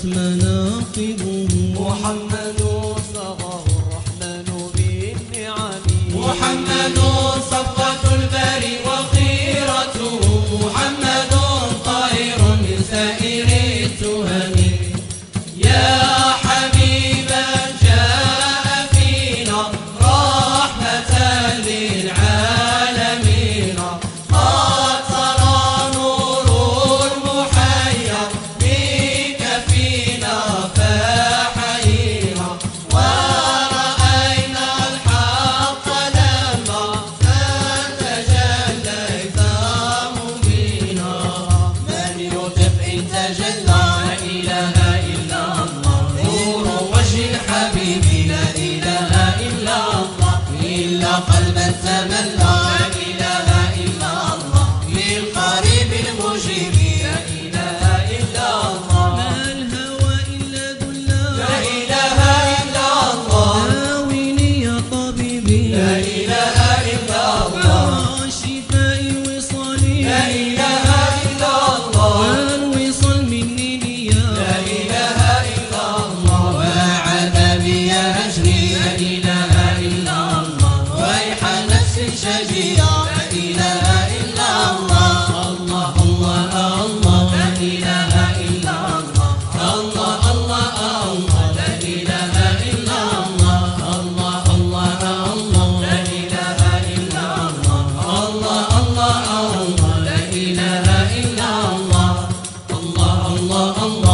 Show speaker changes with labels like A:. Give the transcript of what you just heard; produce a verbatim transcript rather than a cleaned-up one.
A: ظهرت مناقبه.
B: محمد صغاه الرحمن بالنعم.
C: محمد صفوة البر وخيرته. محمد طاهر من سائر التهم. يا حبيبا جاء فينا رحمة للعالمين. قد سرى نور المحيا بك فينا فحيينا. ورأينا الحق لما فتجليت مبينا. من يطف إن تجلى لا إله إلا الله. نور وجه الحبيب لا إله إلا الله. إلا قلبا تملى لا إله إلا الله. للقريب المجيب لا إله إلا الله.
A: ما الهوى إلا ذلا
C: لا إله إلا الله.
A: داويني يا طبيبي
C: لا إله إلا الله.
A: الشفاء وصالي
C: لا إله إلا الله.
A: والوصال مني ليا
C: لا إله إلا الله. وعذابي يهجني لا إله إلا الله. ويح نفس شجية لا إله إلا الله. الله الله الله لا إله إلا الله. الله الله الله لا إله إلا الله. الله الله الله لا إله إلا الله. الله الله الله لا إله إلا الله. الله الله الله